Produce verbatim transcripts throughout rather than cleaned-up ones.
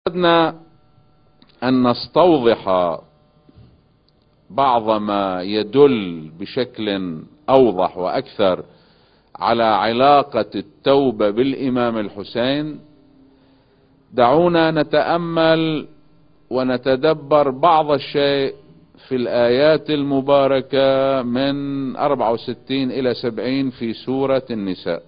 أردنا أن نستوضح بعض ما يدل بشكل أوضح وأكثر على علاقة التوبة بالإمام الحسين. دعونا نتأمل ونتدبر بعض الشيء في الآيات المباركة من أربعة وستين إلى سبعين في سورة النساء،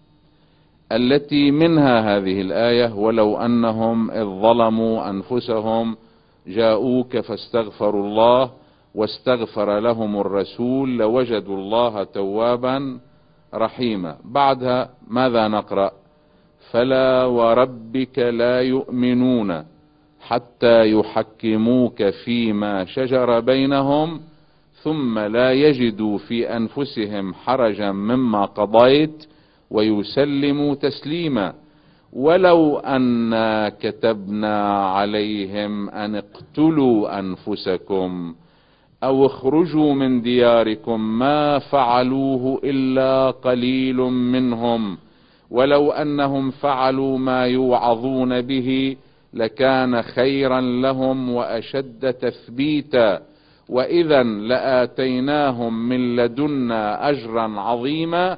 التي منها هذه الآية: ولو أنهم إذ ظلموا أنفسهم جاءوك فاستغفروا الله واستغفر لهم الرسول لوجدوا الله توابا رحيما. بعدها ماذا نقرأ؟ فلا وربك لا يؤمنون حتى يحكموك فيما شجر بينهم ثم لا يجدوا في أنفسهم حرجا مما قضيت ويسلموا تسليما. ولو أنا كتبنا عليهم أن اقتلوا أنفسكم أو اخرجوا من دياركم ما فعلوه إلا قليل منهم ولو أنهم فعلوا ما يوعظون به لكان خيرا لهم وأشد تثبيتا وإذا لآتيناهم من لدنا أجرا عظيما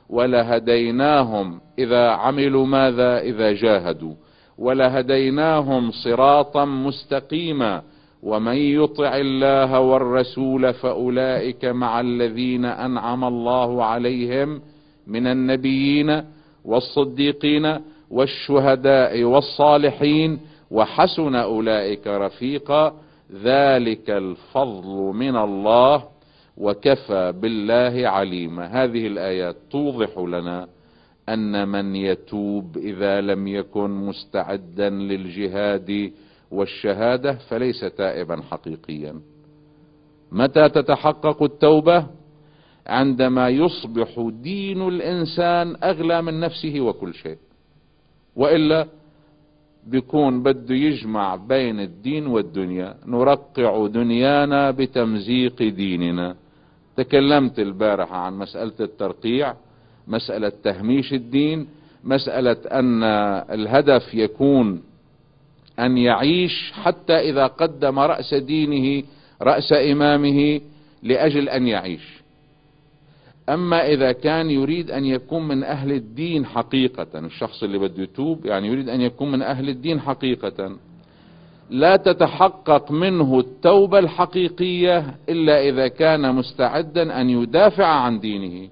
ولهديناهم إذا عملوا ماذا إذا جاهدوا ولهديناهم صراطا مستقيما ومن يطع الله والرسول فأولئك مع الذين أنعم الله عليهم من النبيين والصديقين والشهداء والصالحين وحسن أولئك رفيقا ذلك الفضل من الله وكفى بالله عليما. هذه الآيات توضح لنا أن من يتوب إذا لم يكن مستعدا للجهاد والشهادة فليس تائبا حقيقيا. متى تتحقق التوبة؟ عندما يصبح دين الإنسان أغلى من نفسه وكل شيء، وإلا بيكون بده يجمع بين الدين والدنيا. نرقع دنيانا بتمزيق ديننا. تكلمت البارحة عن مسألة الترقيع، مسألة تهميش الدين، مسألة أن الهدف يكون أن يعيش حتى إذا قدم رأس دينه رأس إمامه لأجل أن يعيش. أما إذا كان يريد أن يكون من أهل الدين حقيقة، الشخص اللي بده يتوب يعني يريد أن يكون من أهل الدين حقيقة، لا تتحقق منه التوبة الحقيقية إلا إذا كان مستعدا أن يدافع عن دينه.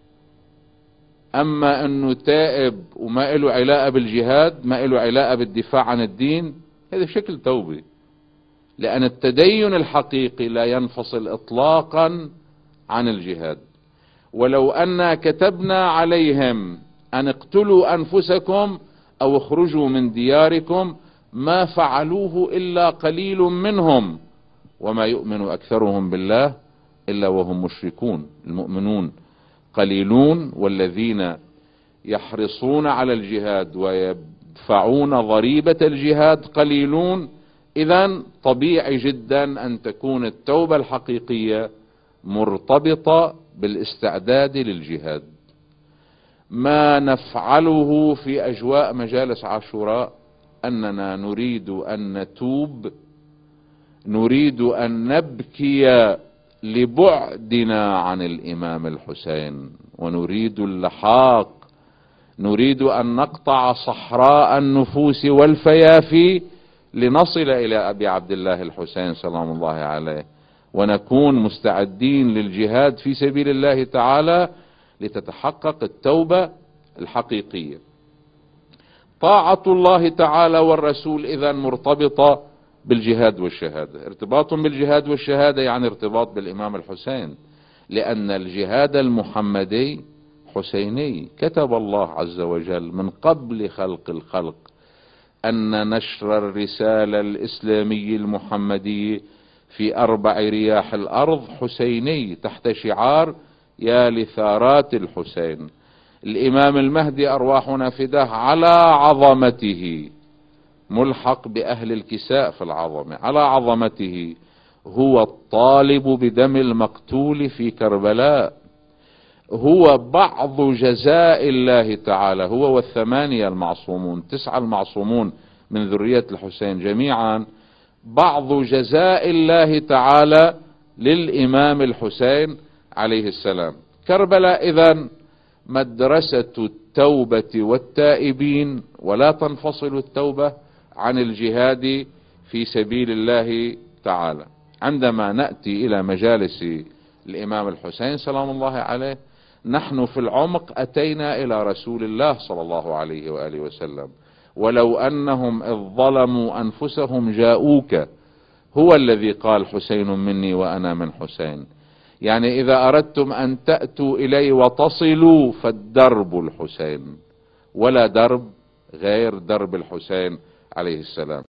أما أنه تائب وما له علاقة بالجهاد، ما له علاقة بالدفاع عن الدين، هذا شكل توبة، لأن التدين الحقيقي لا ينفصل إطلاقا عن الجهاد. ولو أنا كتبنا عليهم أن اقتلوا أنفسكم أو اخرجوا من دياركم ما فعلوه إلا قليل منهم وما يؤمن أكثرهم بالله إلا وهم مشركون. المؤمنون قليلون والذين يحرصون على الجهاد ويدفعون ضريبة الجهاد قليلون. إذن طبيعي جدا أن تكون التوبة الحقيقية مرتبطة بالاستعداد للجهاد. ما نفعله في أجواء مجالس عاشوراء أننا نريد أن نتوب، نريد أن نبكي لبعدنا عن الإمام الحسين، ونريد اللحاق، نريد أن نقطع صحراء النفوس والفيافي لنصل إلى أبي عبد الله الحسين سلام الله عليه، ونكون مستعدين للجهاد في سبيل الله تعالى لتتحقق التوبة الحقيقية. طاعة الله تعالى والرسول إذن مرتبطة بالجهاد والشهادة. ارتباط بالجهاد والشهادة يعني ارتباط بالإمام الحسين، لأن الجهاد المحمدي حسيني. كتب الله عز وجل من قبل خلق الخلق أن نشر الرسالة الإسلامية المحمدية في أربع رياح الأرض حسيني تحت شعار يا لثارات الحسين. الإمام المهدي أرواحنا فداه على عظمته، ملحق بأهل الكساء في العظمة، على عظمته هو الطالب بدم المقتول في كربلاء، هو بعض جزاء الله تعالى، هو والثمانية المعصومون، تسعة المعصومون من ذرية الحسين جميعا بعض جزاء الله تعالى للإمام الحسين عليه السلام. كربلاء إذن مدرسة التوبة والتائبين، ولا تنفصل التوبة عن الجهاد في سبيل الله تعالى. عندما نأتي إلى مجالس الإمام الحسين سلام الله عليه، نحن في العمق أتينا إلى رسول الله صلى الله عليه وآله وسلم. ولو أنهم إذ ظلموا أنفسهم جاءوك، هو الذي قال حسين مني وأنا من حسين. يعني إذا أردتم أن تأتوا إلي وتصلوا فالدرب الحسين، ولا درب غير درب الحسين عليه السلام.